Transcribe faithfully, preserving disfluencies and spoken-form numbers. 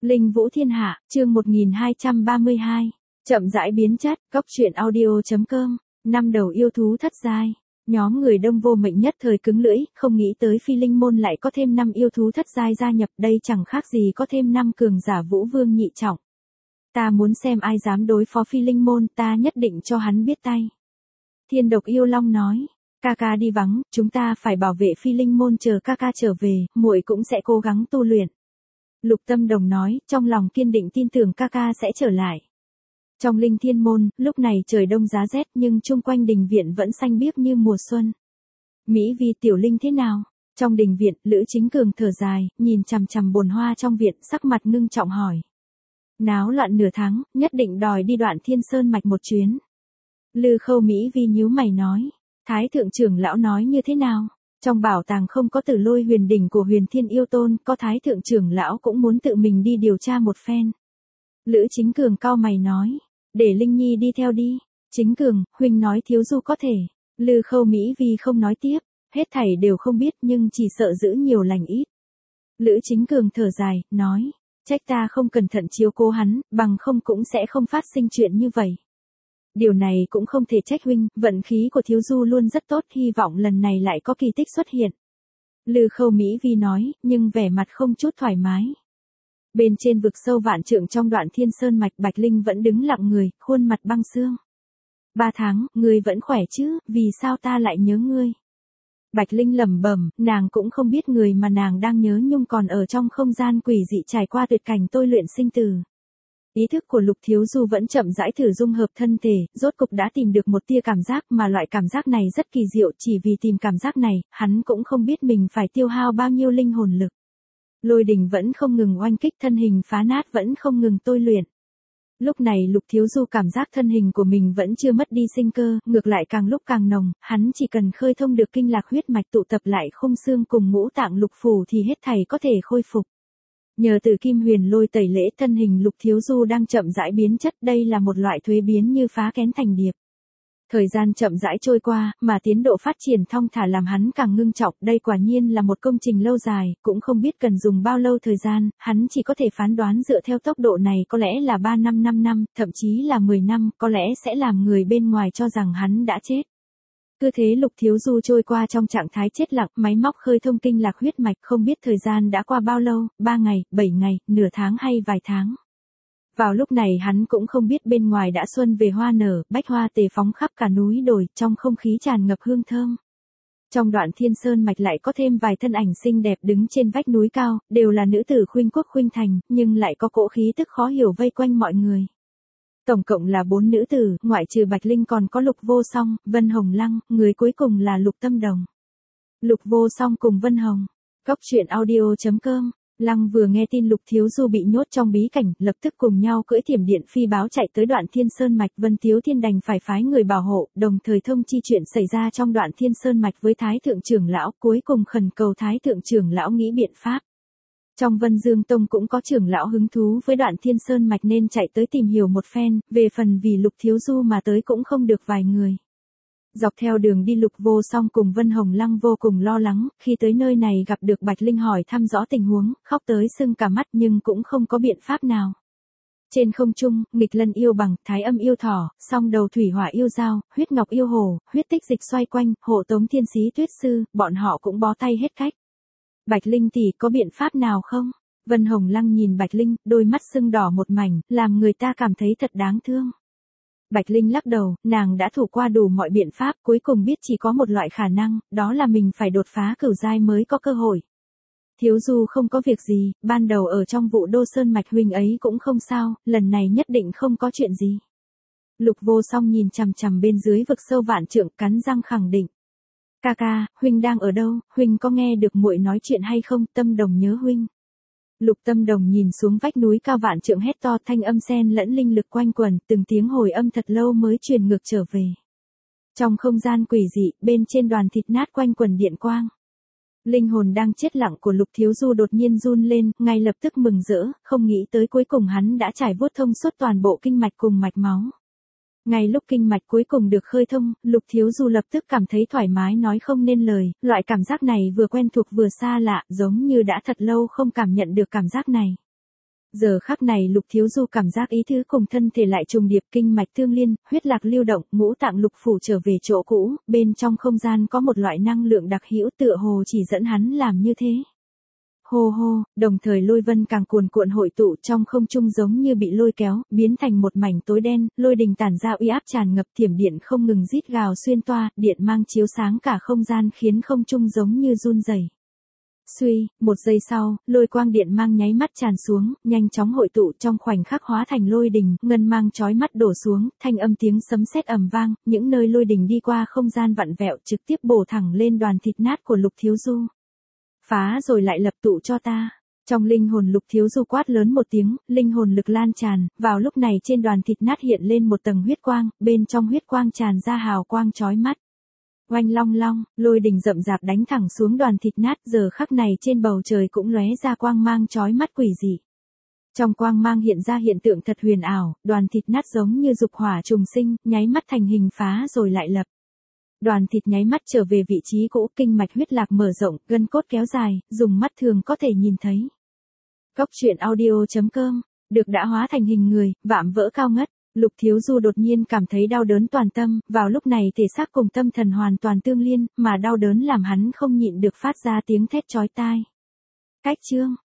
Linh Vũ Thiên Hạ, chương một nghìn hai trăm ba mươi hai. Chậm rãi biến chất, cốc truyện audio chấm com. Năm đầu yêu thú thất giai. Nhóm người Đông vô mệnh nhất thời cứng lưỡi, không nghĩ tới Phi Linh môn lại có thêm năm yêu thú thất giai gia nhập, đây chẳng khác gì có thêm năm cường giả Vũ Vương nhị trọng. Ta muốn xem ai dám đối phó Phi Linh môn, ta nhất định cho hắn biết tay. Thiên Độc Yêu Long nói, ca ca đi vắng, chúng ta phải bảo vệ Phi Linh môn, chờ ca ca trở về, muội cũng sẽ cố gắng tu luyện. Lục Tâm Đồng nói, trong lòng kiên định tin tưởng ca ca sẽ trở lại. Trong Linh Thiên môn, lúc này trời đông giá rét nhưng chung quanh đình viện vẫn xanh biếc như mùa xuân. Mỹ Vi tiểu Linh thế nào? Trong đình viện, Lữ Chính Cường thở dài, nhìn chằm chằm bồn hoa trong viện, sắc mặt ngưng trọng hỏi. Náo loạn nửa tháng, nhất định đòi đi Đoạn Thiên Sơn mạch một chuyến. Lư Khâu Mỹ Vi nhíu mày nói, Thái thượng trưởng lão nói như thế nào? Trong bảo tàng không có Tử Lôi huyền đỉnh của Huyền Thiên Yêu Tôn, có Thái thượng trưởng lão cũng muốn tự mình đi điều tra một phen. Lữ Chính Cường cau mày nói, để Linh Nhi đi theo đi. Chính Cường, huynh nói Thiếu Du có thể. Lư Khâu Mỹ Vi không nói tiếp, hết thảy đều không biết nhưng chỉ sợ giữ nhiều lành ít. Lữ Chính Cường thở dài, nói, trách ta không cẩn thận chiếu cố hắn, bằng không cũng sẽ không phát sinh chuyện như vậy. Điều này cũng không thể trách huynh, vận khí của Thiếu Du luôn rất tốt, hy vọng lần này lại có kỳ tích xuất hiện. Lư Khâu Mỹ Vi nói, nhưng vẻ mặt không chút thoải mái. Bên trên vực sâu vạn trượng trong Đoạn Thiên Sơn mạch, Bạch Linh vẫn đứng lặng người, khuôn mặt băng xương. Ba tháng, ngươi vẫn khỏe chứ, vì sao ta lại nhớ ngươi? Bạch Linh lẩm bẩm, nàng cũng không biết người mà nàng đang nhớ nhung còn ở trong không gian quỷ dị trải qua tuyệt cảnh tôi luyện sinh tử. Ý thức của Lục Thiếu Du vẫn chậm rãi thử dung hợp thân thể, rốt cục đã tìm được một tia cảm giác mà loại cảm giác này rất kỳ diệu, chỉ vì tìm cảm giác này, hắn cũng không biết mình phải tiêu hao bao nhiêu linh hồn lực. Lôi đình vẫn không ngừng oanh kích, thân hình phá nát vẫn không ngừng tôi luyện. Lúc này Lục Thiếu Du cảm giác thân hình của mình vẫn chưa mất đi sinh cơ, ngược lại càng lúc càng nồng, hắn chỉ cần khơi thông được kinh lạc huyết mạch tụ tập lại khung xương cùng ngũ tạng lục phủ thì hết thảy có thể khôi phục. Nhờ từ Kim Huyền Lôi tẩy lễ, thân hình Lục Thiếu Du đang chậm rãi biến chất, đây là một loại thuế biến như phá kén thành điệp. Thời gian chậm rãi trôi qua, mà tiến độ phát triển thong thả làm hắn càng ngưng trọng, đây quả nhiên là một công trình lâu dài, cũng không biết cần dùng bao lâu thời gian, hắn chỉ có thể phán đoán dựa theo tốc độ này có lẽ là ba năm năm năm, thậm chí là mười năm, có lẽ sẽ làm người bên ngoài cho rằng hắn đã chết. Cứ thế Lục Thiếu Du trôi qua trong trạng thái chết lặng, máy móc khơi thông kinh lạc huyết mạch, không biết thời gian đã qua bao lâu, ba ngày, bảy ngày, nửa tháng hay vài tháng. Vào lúc này hắn cũng không biết bên ngoài đã xuân về hoa nở, bách hoa tề phóng khắp cả núi đồi, trong không khí tràn ngập hương thơm. Trong Đoạn Thiên Sơn mạch lại có thêm vài thân ảnh xinh đẹp đứng trên vách núi cao, đều là nữ tử khuynh quốc khuynh thành, nhưng lại có cỗ khí tức khó hiểu vây quanh mọi người. Tổng cộng là bốn nữ tử, ngoại trừ Bạch Linh còn có Lục Vô Song, Vân Hồng Lăng, người cuối cùng là Lục Tâm Đồng. Lục Vô Song cùng Vân Hồng. Cốc truyện audio chấm com. Lăng vừa nghe tin Lục Thiếu Du bị nhốt trong bí cảnh, lập tức cùng nhau cưỡi thiểm điện phi báo chạy tới Đoạn Thiên Sơn mạch. Vân Tiếu Thiên đành phải phái người bảo hộ, đồng thời thông chi chuyện xảy ra trong Đoạn Thiên Sơn mạch với Thái thượng trưởng lão, cuối cùng khẩn cầu Thái thượng trưởng lão nghĩ biện pháp. Trong Vân Dương Tông cũng có trưởng lão hứng thú với Đoạn Thiên Sơn mạch nên chạy tới tìm hiểu một phen, về phần vì Lục Thiếu Du mà tới cũng không được vài người. Dọc theo đường đi Lục Vô Song cùng Vân Hồng Lăng vô cùng lo lắng, khi tới nơi này gặp được Bạch Linh hỏi thăm rõ tình huống, khóc tới sưng cả mắt nhưng cũng không có biện pháp nào. Trên không trung, nghịch lân yêu bằng, thái âm yêu thỏ, song đầu thủy hỏa yêu dao, huyết ngọc yêu hồ, huyết tích dịch xoay quanh, hộ tống thiên sĩ tuyết sư, bọn họ cũng bó tay hết cách. Bạch Linh tỷ có biện pháp nào không? Vân Hồng Lăng nhìn Bạch Linh, đôi mắt sưng đỏ một mảnh, làm người ta cảm thấy thật đáng thương. Bạch Linh lắc đầu, nàng đã thử qua đủ mọi biện pháp, cuối cùng biết chỉ có một loại khả năng, đó là mình phải đột phá cửu giai mới có cơ hội. Thiếu Du không có việc gì, ban đầu ở trong Vụ Đô Sơn mạch huynh ấy cũng không sao, lần này nhất định không có chuyện gì. Lục Vô Song nhìn chằm chằm bên dưới vực sâu vạn trượng, cắn răng khẳng định. Ca ca, huynh đang ở đâu, huynh có nghe được muội nói chuyện hay không, Tâm Đồng nhớ huynh. Lục Tâm Đồng nhìn xuống vách núi cao vạn trượng hét to, thanh âm xen lẫn linh lực quanh quẩn, từng tiếng hồi âm thật lâu mới truyền ngược trở về. Trong không gian quỷ dị, bên trên đoàn thịt nát quanh quẩn điện quang. Linh hồn đang chết lặng của Lục Thiếu Du đột nhiên run lên, ngay lập tức mừng rỡ, không nghĩ tới cuối cùng hắn đã trải vuốt thông suốt toàn bộ kinh mạch cùng mạch máu. Ngay lúc kinh mạch cuối cùng được khơi thông, Lục Thiếu Du lập tức cảm thấy thoải mái nói không nên lời, loại cảm giác này vừa quen thuộc vừa xa lạ, giống như đã thật lâu không cảm nhận được cảm giác này. Giờ khắc này Lục Thiếu Du cảm giác ý thứ cùng thân thể lại trùng điệp, kinh mạch tương liên, huyết lạc lưu động, ngũ tạng lục phủ trở về chỗ cũ, bên trong không gian có một loại năng lượng đặc hữu tựa hồ chỉ dẫn hắn làm như thế. Hô hô, đồng thời lôi vân càng cuồn cuộn hội tụ trong không trung giống như bị lôi kéo, biến thành một mảnh tối đen, lôi đình tản ra uy áp tràn ngập, thiểm điện không ngừng rít gào xuyên toa, điện mang chiếu sáng cả không gian khiến không trung giống như run rẩy. Suy, một giây sau, lôi quang điện mang nháy mắt tràn xuống, nhanh chóng hội tụ trong khoảnh khắc hóa thành lôi đình, ngân mang chói mắt đổ xuống, thanh âm tiếng sấm sét ầm vang, những nơi lôi đình đi qua không gian vặn vẹo trực tiếp bổ thẳng lên đoàn thịt nát của Lục Thiếu Du. Phá rồi lại lập tụ cho ta. Trong linh hồn Lục Thiếu Du quát lớn một tiếng, linh hồn lực lan tràn, vào lúc này trên đoàn thịt nát hiện lên một tầng huyết quang, bên trong huyết quang tràn ra hào quang chói mắt. Oanh long long, lôi đình rậm rạp đánh thẳng xuống đoàn thịt nát, giờ khắc này trên bầu trời cũng lóe ra quang mang chói mắt quỷ dị. Trong quang mang hiện ra hiện tượng thật huyền ảo, đoàn thịt nát giống như dục hỏa trùng sinh, nháy mắt thành hình phá rồi lại lập. Đoàn thịt nháy mắt trở về vị trí cũ, kinh mạch huyết lạc mở rộng, gân cốt kéo dài, dùng mắt thường có thể nhìn thấy. Cốc truyện audio chấm com, được đã hóa thành hình người, vạm vỡ cao ngất. Lục Thiếu Du đột nhiên cảm thấy đau đớn toàn tâm, vào lúc này thể xác cùng tâm thần hoàn toàn tương liên, mà đau đớn làm hắn không nhịn được phát ra tiếng thét chói tai. Cách chương